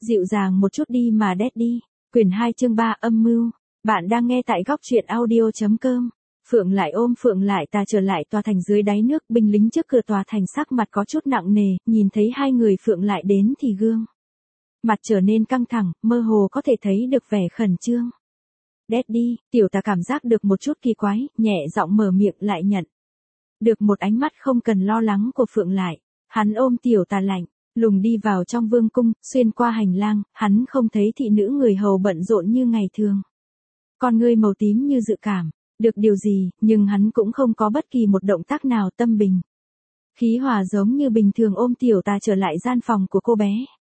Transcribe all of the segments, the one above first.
Dịu dàng một chút đi mà Daddy. Quyển 2 chương 3 âm mưu. Bạn đang nghe tại góc truyện audio.com. Phượng lại ôm Phượng lại ta trở lại tòa thành dưới đáy nước, binh lính trước cửa tòa thành sắc mặt có chút nặng nề, nhìn thấy hai người Phượng lại đến thì gương mặt trở nên căng thẳng, mơ hồ có thể thấy được vẻ khẩn trương. Daddy, tiểu tà cảm giác được một chút kỳ quái, nhẹ giọng mở miệng lại nhận được một ánh mắt không cần lo lắng của Phượng lại. Hắn ôm tiểu tà lạnh lùng đi vào trong vương cung, xuyên qua hành lang, hắn không thấy thị nữ người hầu bận rộn như ngày thường. Con ngươi màu tím như dự cảm được điều gì, nhưng hắn cũng không có bất kỳ một động tác nào, tâm bình khí hòa giống như bình thường ôm tiểu tà trở lại gian phòng của cô bé.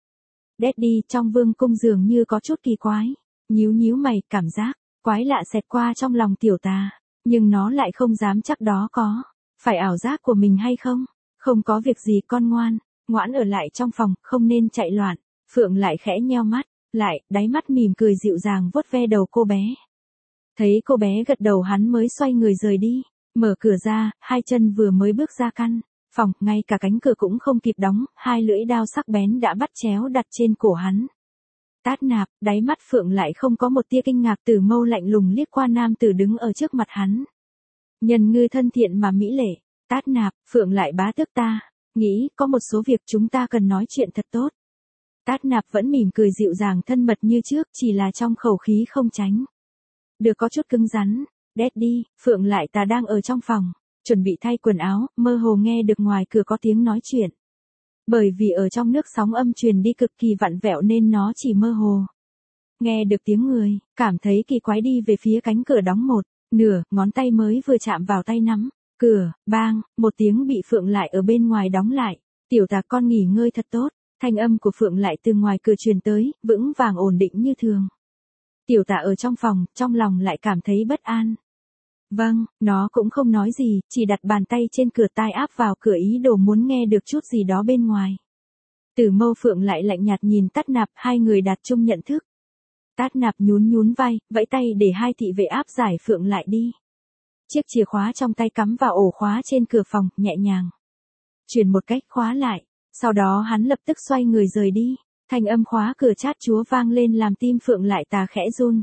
Daddy, trong vương cung dường như có chút kỳ quái. Nhíu mày, cảm giác quái lạ xẹt qua trong lòng tiểu tà, nhưng nó lại không dám chắc đó có phải ảo giác của mình hay không. Không có việc gì con ngoãn ở lại trong phòng, không nên chạy loạn. Phượng lại khẽ nheo mắt lại, đáy mắt mỉm cười dịu dàng vuốt ve đầu cô bé. Thấy cô bé gật đầu hắn mới xoay người rời đi. Mở cửa ra, hai chân vừa mới bước ra căn phòng, ngay cả cánh cửa cũng không kịp đóng, hai lưỡi dao sắc bén đã bắt chéo đặt trên cổ hắn. Tát Nạp, đáy mắt Phượng lại không có một tia kinh ngạc, Tử mâu lạnh lùng liếc qua nam tử đứng ở trước mặt hắn. Nhân ngư thân thiện mà mỹ lệ. Tát Nạp, Phượng lại bá tước ta nghĩ có một số việc chúng ta cần nói chuyện thật tốt. Tát Nạp vẫn mỉm cười dịu dàng thân mật như trước, chỉ là trong khẩu khí không tránh được có chút cứng rắn. Daddy, Phượng lại ta đang ở trong phòng chuẩn bị thay quần áo, mơ hồ nghe được ngoài cửa có tiếng nói chuyện. Bởi vì ở trong nước sóng âm truyền đi cực kỳ vặn vẹo nên nó chỉ mơ hồ nghe được tiếng người, cảm thấy kỳ quái đi về phía cánh cửa đóng một nửa, ngón tay mới vừa chạm vào tay nắm cửa, bang, một tiếng bị Phượng lại ở bên ngoài đóng lại. Tiểu tà, con nghỉ ngơi thật tốt. Thanh âm của Phượng lại từ ngoài cửa truyền tới, vững vàng ổn định như thường. Tiểu tà ở trong phòng, trong lòng lại cảm thấy bất an. Vâng, nó cũng không nói gì, chỉ đặt bàn tay trên cửa, tai áp vào cửa ý đồ muốn nghe được chút gì đó bên ngoài. Tử mâu Phượng lại lạnh nhạt nhìn Tát Nạp, hai người đạt chung nhận thức. Tát Nạp nhún vai, vẫy tay để hai thị vệ áp giải Phượng lại đi. Chiếc chìa khóa trong tay cắm vào ổ khóa trên cửa phòng, nhẹ nhàng chuyển một cách khóa lại. Sau đó hắn lập tức xoay người rời đi. Thanh âm khóa cửa chát chúa vang lên làm tim Phượng lại tà khẽ run.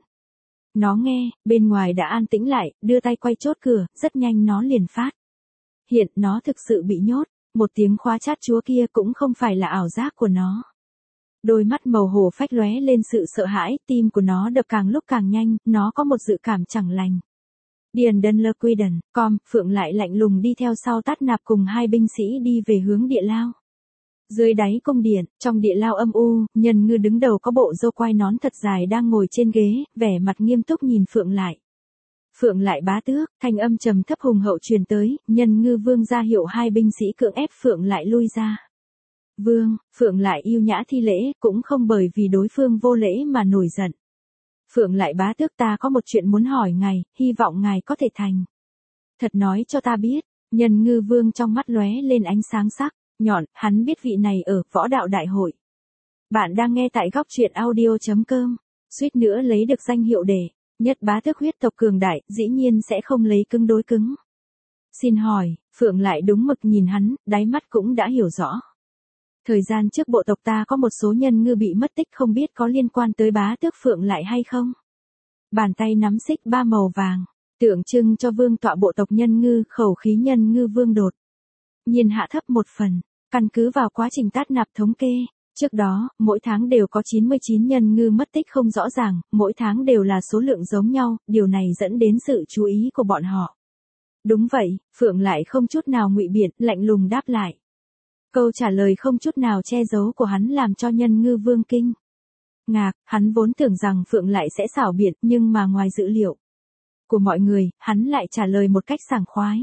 Nó nghe, bên ngoài đã an tĩnh lại, đưa tay quay chốt cửa, rất nhanh nó liền phát hiện nó thực sự bị nhốt. Một tiếng khóa chát chúa kia cũng không phải là ảo giác của nó. Đôi mắt màu hổ phách lóe lên sự sợ hãi, tim của nó đập càng lúc càng nhanh, nó có một dự cảm chẳng lành. Điền Đơn Lơ Quy Đần, Phượng lại lạnh lùng đi theo sau Tát Nạp cùng hai binh sĩ đi về hướng địa lao. Dưới đáy cung điện, trong địa lao âm u, Nhân Ngư đứng đầu có bộ râu quai nón thật dài đang ngồi trên ghế, vẻ mặt nghiêm túc nhìn Phượng lại. Phượng lại bá tước, thanh âm trầm thấp hùng hậu truyền tới, Nhân Ngư vương ra hiệu hai binh sĩ cưỡng ép Phượng lại lui ra. Vương, Phượng lại yêu nhã thi lễ, cũng không bởi vì đối phương vô lễ mà nổi giận. Phượng lại bá tước, ta có một chuyện muốn hỏi ngài, hy vọng ngài có thể thành thật nói cho ta biết. Nhân Ngư vương trong mắt lóe lên ánh sáng sắc nhọn, hắn biết vị này ở võ đạo đại hội. Bạn đang nghe tại góc truyện audio.com. Suýt nữa lấy được danh hiệu để nhất bá tước huyết tộc cường đại, dĩ nhiên sẽ không lấy cứng đối cứng. Xin hỏi, Phượng lại đúng mực nhìn hắn, đáy mắt cũng đã hiểu rõ. Thời gian trước bộ tộc ta có một số nhân ngư bị mất tích, không biết có liên quan tới bá tước Phượng lại hay không? Bàn tay nắm xích ba màu vàng, tượng trưng cho vương tọa bộ tộc nhân ngư, khẩu khí Nhân Ngư vương đột nhiên hạ thấp một phần. Căn cứ vào quá trình Tát Nạp thống kê, trước đó, mỗi tháng đều có 99 nhân ngư mất tích không rõ ràng, mỗi tháng đều là số lượng giống nhau, điều này dẫn đến sự chú ý của bọn họ. Đúng vậy, Phượng lại không chút nào ngụy biện, lạnh lùng đáp lại. Câu trả lời không chút nào che giấu của hắn làm cho Nhân Ngư vương kinh ngạc, hắn vốn tưởng rằng Phượng lại sẽ xảo biện, nhưng mà ngoài dự liệu của mọi người, hắn lại trả lời một cách sảng khoái.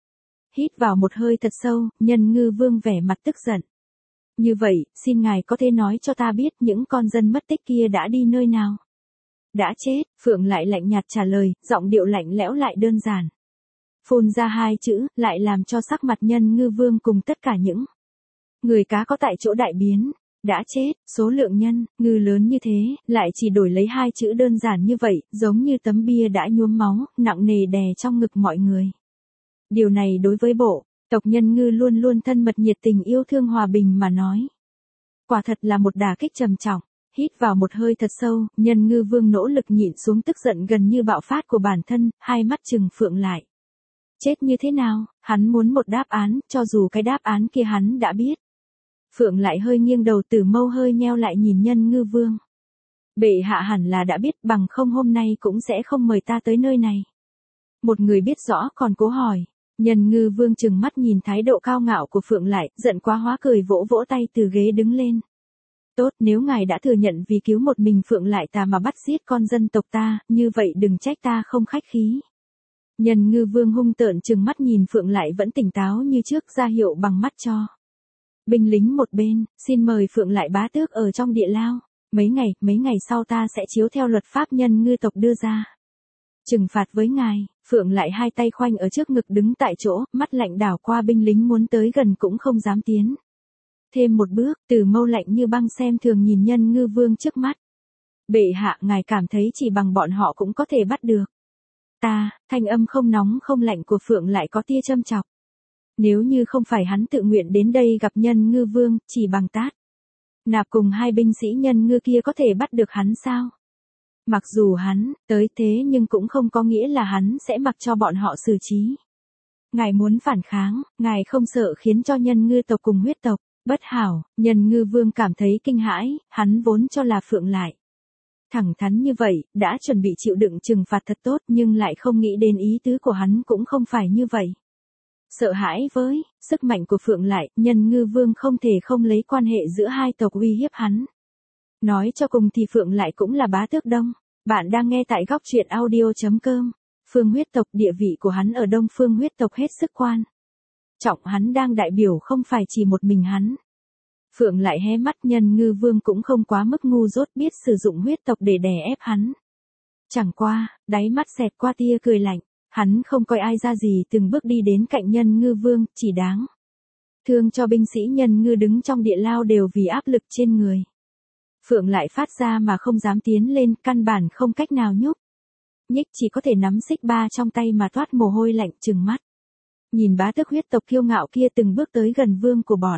Hít vào một hơi thật sâu, Nhân Ngư vương vẻ mặt tức giận. Như vậy, xin ngài có thể nói cho ta biết những con dân mất tích kia đã đi nơi nào? Đã chết, Phượng lại lạnh nhạt trả lời, giọng điệu lạnh lẽo lại đơn giản. Phun ra hai chữ, lại làm cho sắc mặt Nhân Ngư vương cùng tất cả những người cá có tại chỗ đại biến. Đã chết, số lượng nhân ngư lớn như thế, lại chỉ đổi lấy hai chữ đơn giản như vậy, giống như tấm bia đã nhuốm máu, nặng nề đè trong ngực mọi người. Điều này đối với bộ tộc Nhân Ngư luôn luôn thân mật nhiệt tình yêu thương hòa bình mà nói, quả thật là một đả kích trầm trọng. Hít vào một hơi thật sâu, Nhân Ngư Vương nỗ lực nhịn xuống tức giận gần như bạo phát của bản thân, hai mắt trừng Phượng lại. Chết như thế nào, hắn muốn một đáp án, cho dù cái đáp án kia hắn đã biết. Phượng lại hơi nghiêng đầu, Tử mâu hơi nheo lại nhìn Nhân Ngư Vương. Bệ hạ hẳn là đã biết, bằng không hôm nay cũng sẽ không mời ta tới nơi này. Một người biết rõ còn cố hỏi. Nhân Ngư Vương trừng mắt nhìn thái độ cao ngạo của Phượng lại, giận quá hóa cười vỗ vỗ tay từ ghế đứng lên. Tốt, nếu ngài đã thừa nhận vì cứu một mình Phượng lại ta mà bắt giết con dân tộc ta, như vậy đừng trách ta không khách khí. Nhân Ngư Vương hung tợn trừng mắt nhìn Phượng lại vẫn tỉnh táo như trước, ra hiệu bằng mắt cho. Binh lính một bên, xin mời Phượng lại bá tước ở trong địa lao. Mấy ngày sau ta sẽ chiếu theo luật pháp Nhân Ngư tộc đưa ra. Trừng phạt với ngài. Phượng lại hai tay khoanh ở trước ngực đứng tại chỗ, mắt lạnh đảo qua binh lính muốn tới gần cũng không dám tiến. Thêm một bước, Tử mâu lạnh như băng xem thường nhìn Nhân Ngư Vương trước mắt. Bệ hạ, ngài cảm thấy chỉ bằng bọn họ cũng có thể bắt được. Thanh âm không nóng không lạnh của Phượng lại có tia châm chọc. Nếu như không phải hắn tự nguyện đến đây gặp Nhân Ngư Vương, chỉ bằng Tát Nạp cùng hai binh sĩ Nhân Ngư kia có thể bắt được hắn sao? Mặc dù hắn tới thế nhưng cũng không có nghĩa là hắn sẽ mặc cho bọn họ xử trí. Ngài muốn phản kháng, ngài không sợ khiến cho Nhân Ngư tộc cùng huyết tộc bất hảo. Nhân Ngư Vương cảm thấy kinh hãi, hắn vốn cho là Phượng lại thẳng thắn như vậy, đã chuẩn bị chịu đựng trừng phạt thật tốt, nhưng lại không nghĩ đến ý tứ của hắn cũng không phải như vậy. Sợ hãi với sức mạnh của Phượng lại, Nhân Ngư Vương không thể không lấy quan hệ giữa hai tộc uy hiếp hắn. Nói cho cùng thì Phượng lại cũng là bá tước Đông. Bạn đang nghe tại góc truyện audio.com. Phương huyết tộc, địa vị của hắn ở Đông Phương huyết tộc hết sức quan trọng, hắn đang đại biểu không phải chỉ một mình hắn. Phượng lại hé mắt, Nhân Ngư Vương cũng không quá mức ngu dốt, biết sử dụng huyết tộc để đè ép hắn. Chẳng qua, đáy mắt xẹt qua tia cười lạnh, hắn không coi ai ra gì, từng bước đi đến cạnh Nhân Ngư Vương, chỉ đáng thương cho binh sĩ Nhân Ngư đứng trong địa lao đều vì áp lực trên người. Phượng lại phát ra mà không dám tiến lên, căn bản không cách nào nhúc nhích, chỉ có thể nắm xích ba trong tay mà toát mồ hôi lạnh, trừng mắt nhìn bá tước huyết tộc kiêu ngạo kia từng bước tới gần vương của bọn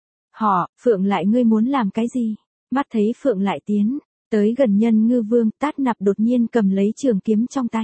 họ. Phượng lại, ngươi muốn làm cái gì? Mắt thấy Phượng lại tiến tới gần Nhân Ngư Vương, Tát Nạp đột nhiên cầm lấy trường kiếm trong tay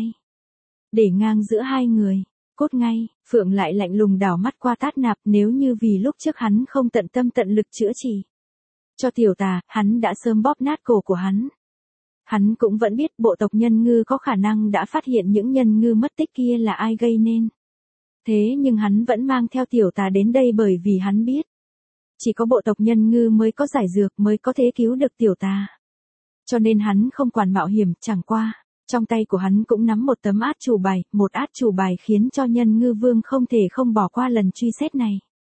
để ngang giữa hai người. Cốt ngay. Phượng lại lạnh lùng đảo mắt qua Tát Nạp, nếu như vì lúc trước hắn không tận tâm tận lực chữa trị cho tiểu tà, hắn đã sớm bóp nát cổ của hắn. Hắn cũng vẫn biết bộ tộc Nhân Ngư có khả năng đã phát hiện những Nhân Ngư mất tích kia là ai gây nên. Thế nhưng hắn vẫn mang theo tiểu tà đến đây bởi vì hắn biết chỉ có bộ tộc Nhân Ngư mới có giải dược, mới có thể cứu được tiểu tà. Cho nên hắn không quản mạo hiểm, chẳng qua trong tay của hắn cũng nắm một tấm át chủ bài, một át chủ bài khiến cho Nhân Ngư Vương không thể không bỏ qua lần truy xét này.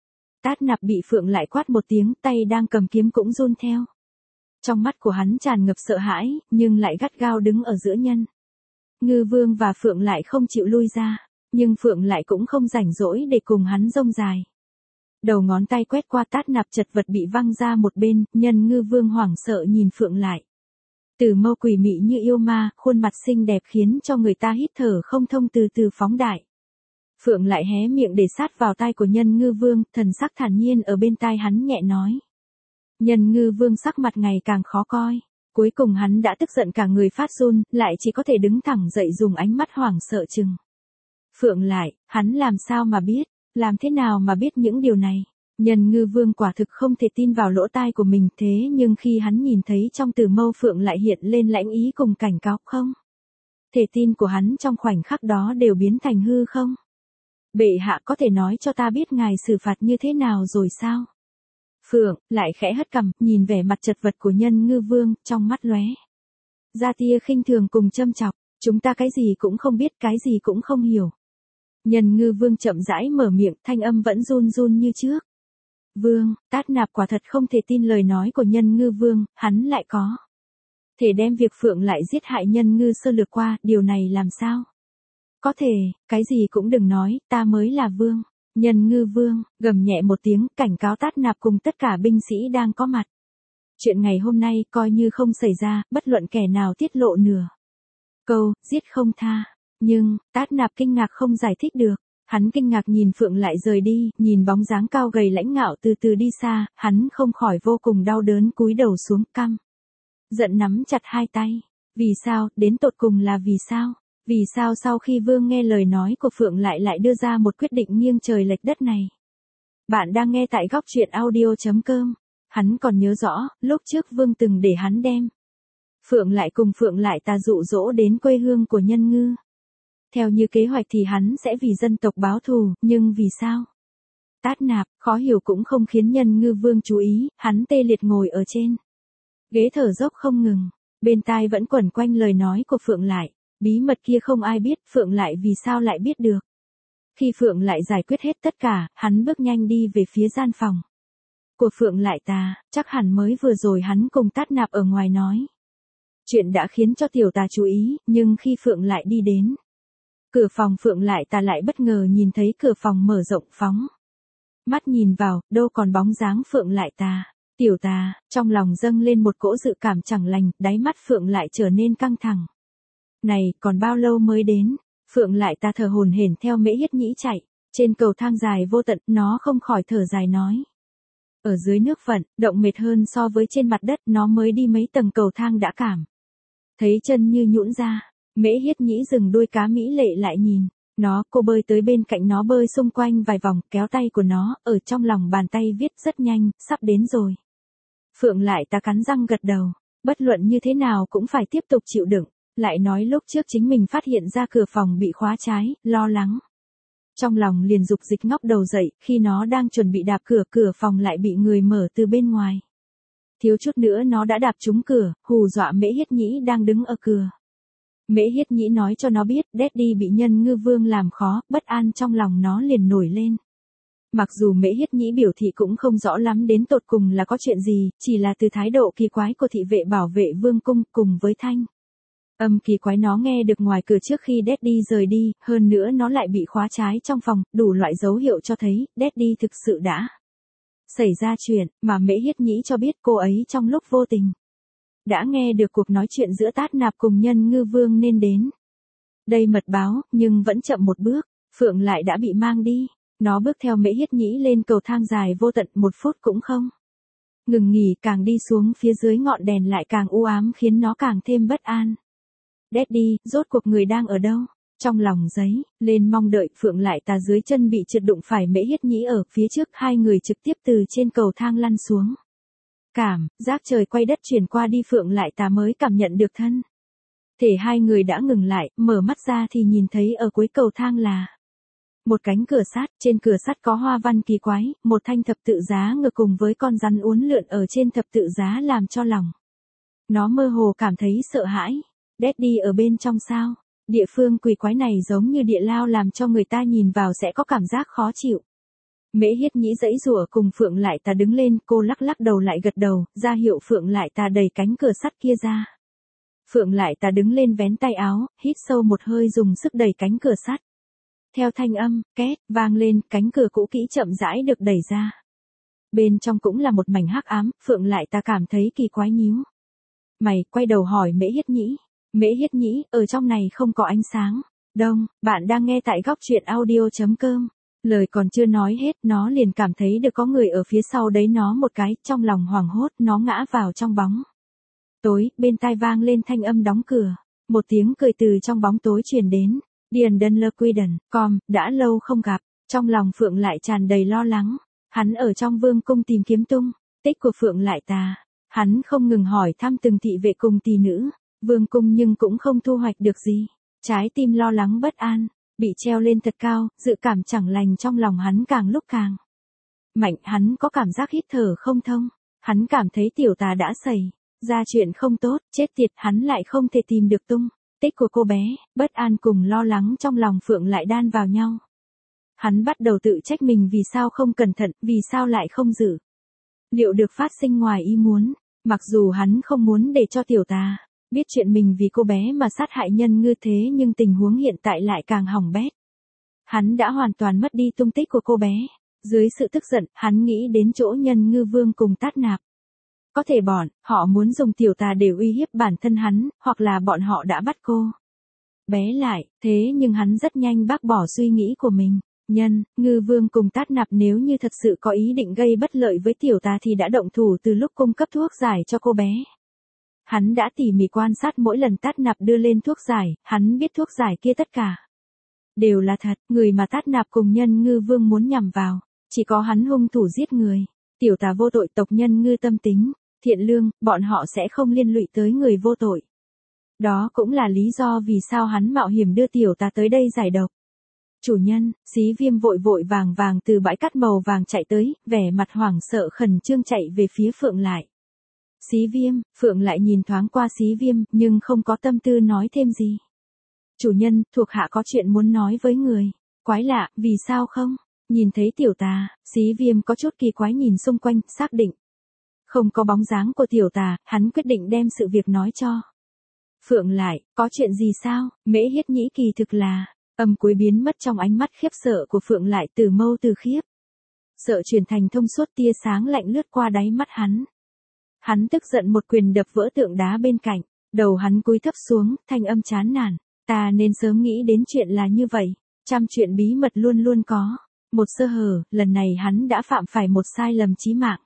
Tát Nạp bị Phượng lại quát một tiếng, tay đang cầm kiếm cũng run theo. Trong mắt của hắn tràn ngập sợ hãi, nhưng lại gắt gao đứng ở giữa Nhân Ngư Vương và Phượng lại không chịu lui ra, nhưng Phượng lại cũng không rảnh rỗi để cùng hắn rông dài. Đầu ngón tay quét qua, Tát Nạp chật vật bị văng ra một bên. Nhân Ngư Vương hoảng sợ nhìn Phượng lại. Tử mâu quỷ mị như yêu ma, khuôn mặt xinh đẹp khiến cho người ta hít thở không thông, từ từ phóng đại. Phượng lại hé miệng để sát vào tai của Nhân Ngư Vương, thần sắc thản nhiên ở bên tai hắn nhẹ nói. Nhân Ngư Vương sắc mặt ngày càng khó coi. Cuối cùng hắn đã tức giận cả người phát run, lại chỉ có thể đứng thẳng dậy dùng ánh mắt hoảng sợ chừng Phượng lại. Hắn làm sao mà biết, làm thế nào mà biết những điều này? Nhân Ngư Vương quả thực không thể tin vào lỗ tai của mình, thế nhưng khi hắn nhìn thấy trong Tử mâu Phượng lại hiện lên lãnh ý cùng cảnh cáo, không thể tin của hắn trong khoảnh khắc đó đều biến thành hư không. Bệ hạ, có thể nói cho ta biết ngài xử phạt như thế nào rồi sao? Phượng lại khẽ hất cằm, nhìn vẻ mặt chật vật của Nhân Ngư Vương, trong mắt lóe ra tia khinh thường cùng châm chọc. Chúng ta cái gì cũng không biết, cái gì cũng không hiểu. Nhân Ngư Vương chậm rãi mở miệng, thanh âm vẫn run run như trước. Vương, Tát Nạp quả thật không thể tin lời nói của Nhân Ngư Vương, hắn lại có thể đem việc Phượng lại giết hại Nhân Ngư sơ lược qua, điều này làm sao có thể? Cái gì cũng đừng nói, ta mới là vương. Nhân Ngư Vương gầm nhẹ một tiếng, cảnh cáo Tát Nạp cùng tất cả binh sĩ đang có mặt. Chuyện ngày hôm nay coi như không xảy ra, bất luận kẻ nào tiết lộ nửa câu, giết không tha. Nhưng Tát Nạp kinh ngạc không giải thích được. Hắn kinh ngạc nhìn Phượng lại rời đi, nhìn bóng dáng cao gầy lãnh ngạo từ từ đi xa, hắn không khỏi vô cùng đau đớn, cúi đầu xuống, căm giận nắm chặt hai tay. Vì sao, đến tột cùng là vì sao? Vì sao sau khi Vương nghe lời nói của Phượng lại đưa ra một quyết định nghiêng trời lệch đất này? Bạn đang nghe tại góc truyện audio.com. Hắn còn nhớ rõ, lúc trước Vương từng để hắn đem Phượng lại cùng Phượng lại ta dụ dỗ đến quê hương của Nhân Ngư. Theo như kế hoạch thì hắn sẽ vì dân tộc báo thù, nhưng vì sao? Tát Nạp, khó hiểu cũng không khiến Nhân Ngư Vương chú ý, hắn tê liệt ngồi ở trên ghế thở dốc không ngừng, bên tai vẫn quẩn quanh lời nói của Phượng lại, bí mật kia không ai biết, Phượng lại vì sao lại biết được. Khi Phượng lại giải quyết hết tất cả, hắn bước nhanh đi về phía gian phòng của Phượng lại ta, chắc hẳn mới vừa rồi hắn cùng Tát Nạp ở ngoài nói. Chuyện đã khiến cho tiểu tà chú ý, nhưng khi Phượng lại đi đến cửa phòng Phượng lại ta lại bất ngờ nhìn thấy cửa phòng mở rộng phóng. Mắt nhìn vào, đâu còn bóng dáng Phượng lại ta. Tiểu tà, trong lòng dâng lên một cỗ dự cảm chẳng lành, đáy mắt Phượng lại trở nên căng thẳng. Này, còn bao lâu mới đến? Phượng lại ta thở hổn hển theo Mễ Hiết Nhĩ chạy. Trên cầu thang dài vô tận, nó không khỏi thở dài nói. Ở dưới nước vận, động mệt hơn so với trên mặt đất, nó mới đi mấy tầng cầu thang đã cảm thấy chân như nhũn ra. Mễ Hiết Nhĩ dừng đuôi cá mỹ lệ lại nhìn. Cô bơi tới bên cạnh nó bơi xung quanh vài vòng, kéo tay của nó, ở trong lòng bàn tay viết rất nhanh, sắp đến rồi. Phượng lại ta cắn răng gật đầu, bất luận như thế nào cũng phải tiếp tục chịu đựng, lại nói lúc trước chính mình phát hiện ra cửa phòng bị khóa trái, lo lắng. Trong lòng liền dục dịch ngóc đầu dậy, khi nó đang chuẩn bị đạp cửa phòng lại bị người mở từ bên ngoài. Thiếu chút nữa nó đã đạp trúng cửa, hù dọa Mễ Hiết Nhĩ đang đứng ở cửa. Mễ Hiết Nhĩ nói cho nó biết, Daddy bị Nhân Ngư Vương làm khó, bất an trong lòng nó liền nổi lên. Mặc dù Mễ Hiết Nhĩ biểu thị cũng không rõ lắm đến tột cùng là có chuyện gì, chỉ là từ thái độ kỳ quái của thị vệ bảo vệ vương cung cùng với thanh âm kỳ quái nó nghe được ngoài cửa trước khi Daddy rời đi, hơn nữa nó lại bị khóa trái trong phòng, đủ loại dấu hiệu cho thấy, Daddy thực sự đã xảy ra chuyện, mà Mễ Hiết Nhĩ cho biết cô ấy trong lúc vô tình đã nghe được cuộc nói chuyện giữa Tát Nạp cùng Nhân Ngư Vương nên đến đây mật báo, nhưng vẫn chậm một bước, Phượng lại đã bị mang đi. Nó bước theo Mễ Hiết Nhĩ lên cầu thang dài vô tận, 1 phút cũng không ngừng nghỉ, càng đi xuống phía dưới ngọn đèn lại càng u ám khiến nó càng thêm bất an. Daddy, rốt cuộc người đang ở đâu? Trong lòng giấy lên mong đợi, Phượng lại ta dưới chân bị trượt đụng phải Mễ Hiết Nhĩ ở phía trước, hai người trực tiếp từ trên cầu thang lăn xuống. Cảm giác trời quay đất chuyển qua đi, Phượng lại ta mới cảm nhận được thân thể hai người đã ngừng lại, mở mắt ra thì nhìn thấy ở cuối cầu thang là một cánh cửa sắt, trên cửa sắt có hoa văn kỳ quái, một thanh thập tự giá ngược cùng với con rắn uốn lượn ở trên thập tự giá làm cho lòng nó mơ hồ cảm thấy sợ hãi. Daddy ở bên trong sao? Địa phương quỷ quái này giống như địa lao làm cho người ta nhìn vào sẽ có cảm giác khó chịu. Mễ Hiết Nhĩ giãy giụa cùng Phượng lại ta đứng lên, cô lắc lắc đầu lại gật đầu, ra hiệu Phượng lại ta đẩy cánh cửa sắt kia ra. Phượng lại ta đứng lên vén tay áo, hít sâu một hơi dùng sức đẩy cánh cửa sắt. Theo thanh âm, két, vang lên, cánh cửa cũ kỹ chậm rãi được đẩy ra. Bên trong cũng là một mảnh hắc ám, Phượng lại ta cảm thấy kỳ quái nhíu mày, quay đầu hỏi Mễ Hiết Nhĩ. Mễ Hiết Nhĩ, ở trong này không có ánh sáng. Đông, bạn đang nghe tại góc truyện audio.com. Lời còn chưa nói hết, nó liền cảm thấy được có người ở phía sau đấy nó một cái, trong lòng hoảng hốt, nó ngã vào trong bóng tối, bên tai vang lên thanh âm đóng cửa. Một tiếng cười từ trong bóng tối truyền đến. Điền Đơn Lơ Quy Đần, đã lâu không gặp. Trong lòng Phượng lại tràn đầy lo lắng. Hắn ở trong vương cung tìm kiếm tung tích của Phượng lại ta. Hắn không ngừng hỏi thăm từng thị vệ cùng tỷ nữ vương cung nhưng cũng không thu hoạch được gì. Trái tim lo lắng bất an bị treo lên thật cao, dự cảm chẳng lành trong lòng hắn càng lúc càng mạnh, hắn có cảm giác hít thở không thông. Hắn cảm thấy tiểu tà đã xảy ra chuyện không tốt, chết tiệt, hắn lại không thể tìm được tung tích của cô bé. Bất an cùng lo lắng trong lòng Phượng lại đan vào nhau. Hắn bắt đầu tự trách mình vì sao không cẩn thận, vì sao lại không dự liệu được phát sinh ngoài ý muốn. Mặc dù hắn không muốn để cho tiểu tà biết chuyện mình vì cô bé mà sát hại Nhân Ngư, thế nhưng tình huống hiện tại lại càng hỏng bét. Hắn đã hoàn toàn mất đi tung tích của cô bé. Dưới sự tức giận, hắn nghĩ đến chỗ Nhân Ngư Vương cùng Tát Nạp. Có thể bọn họ muốn dùng tiểu tà để uy hiếp bản thân hắn, hoặc là bọn họ đã bắt cô bé lại, thế nhưng hắn rất nhanh bác bỏ suy nghĩ của mình. Nhân Ngư Vương cùng Tát Nạp nếu như thật sự có ý định gây bất lợi với tiểu tà thì đã động thủ từ lúc cung cấp thuốc giải cho cô bé. Hắn đã tỉ mỉ quan sát mỗi lần Tát Nạp đưa lên thuốc giải, hắn biết thuốc giải kia tất cả đều là thật, người mà Tát Nạp cùng Nhân Ngư Vương muốn nhằm vào, chỉ có hắn hung thủ giết người. Tiểu tà vô tội, tộc Nhân Ngư tâm tính thiện lương, bọn họ sẽ không liên lụy tới người vô tội. Đó cũng là lý do vì sao hắn mạo hiểm đưa tiểu tà tới đây giải độc. Chủ nhân, Xí Viêm vội vội vàng vàng từ bãi cát màu vàng chạy tới, vẻ mặt hoảng sợ khẩn trương chạy về phía Phượng Lại. Xí Viêm, Phượng Lại nhìn thoáng qua Xí Viêm, nhưng không có tâm tư nói thêm gì. Chủ nhân, thuộc hạ có chuyện muốn nói với người. Quái lạ, vì sao không? Nhìn thấy tiểu tà, Xí Viêm có chút kỳ quái nhìn xung quanh, xác định không có bóng dáng của tiểu tà, hắn quyết định đem sự việc nói cho Phượng Lại. Có chuyện gì sao? Mễ Hiết Nhĩ kỳ thực là âm cuối biến mất trong ánh mắt khiếp sợ của Phượng Lại, từ mâu từ khiếp sợ chuyển thành thông suốt, tia sáng lạnh lướt qua đáy mắt hắn. Hắn tức giận một quyền đập vỡ tượng đá bên cạnh, đầu hắn cúi thấp xuống, thanh âm chán nản. Ta nên sớm nghĩ đến chuyện là như vậy, trăm chuyện bí mật luôn luôn có một sơ hở, lần này hắn đã phạm phải một sai lầm chí mạng.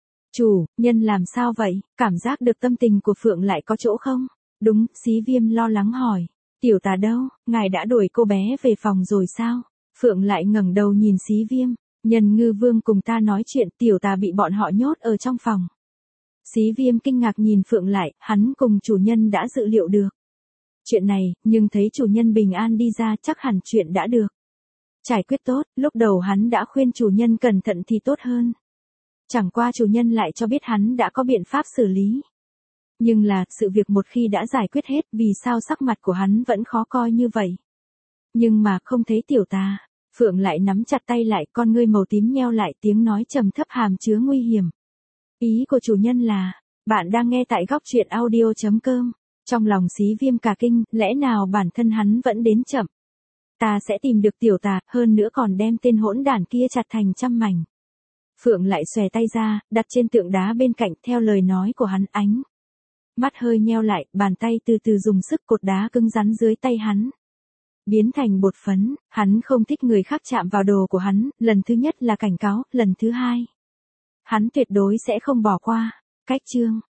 Chủ nhân làm sao vậy? Cảm giác được tâm tình của Phượng Lại có chỗ không? Đúng, Xí Viêm lo lắng hỏi. Tiểu tà đâu, ngài đã đuổi cô bé về phòng rồi sao? Phượng Lại ngẩng đầu nhìn Xí Viêm. Nhân Ngư Vương cùng ta nói chuyện, tiểu tà bị bọn họ nhốt ở trong phòng. Xí Viêm kinh ngạc nhìn Phượng Lại, hắn cùng chủ nhân đã dự liệu được chuyện này, nhưng thấy chủ nhân bình an đi ra, chắc hẳn chuyện đã được giải quyết tốt. Lúc đầu hắn đã khuyên chủ nhân cẩn thận thì tốt hơn. Chẳng qua chủ nhân lại cho biết hắn đã có biện pháp xử lý. Nhưng là, sự việc một khi đã giải quyết hết, vì sao sắc mặt của hắn vẫn khó coi như vậy? Nhưng mà không thấy tiểu tà. Phượng Lại nắm chặt tay lại, con ngươi màu tím nheo lại, tiếng nói trầm thấp hàm chứa nguy hiểm. Ý của chủ nhân là, bạn đang nghe tại góc truyện audio.com. Trong lòng Xí Viêm cả kinh, lẽ nào bản thân hắn vẫn đến chậm? Ta sẽ tìm được tiểu tà, hơn nữa còn đem tên hỗn đản kia chặt thành trăm mảnh. Phượng Lại xòe tay ra, đặt trên tượng đá bên cạnh, theo lời nói của hắn, ánh mắt hơi nheo lại, bàn tay từ từ dùng sức, cột đá cứng rắn dưới tay hắn biến thành bột phấn. Hắn không thích người khác chạm vào đồ của hắn, lần thứ nhất là cảnh cáo, lần thứ hai hắn tuyệt đối sẽ không bỏ qua. Cách chương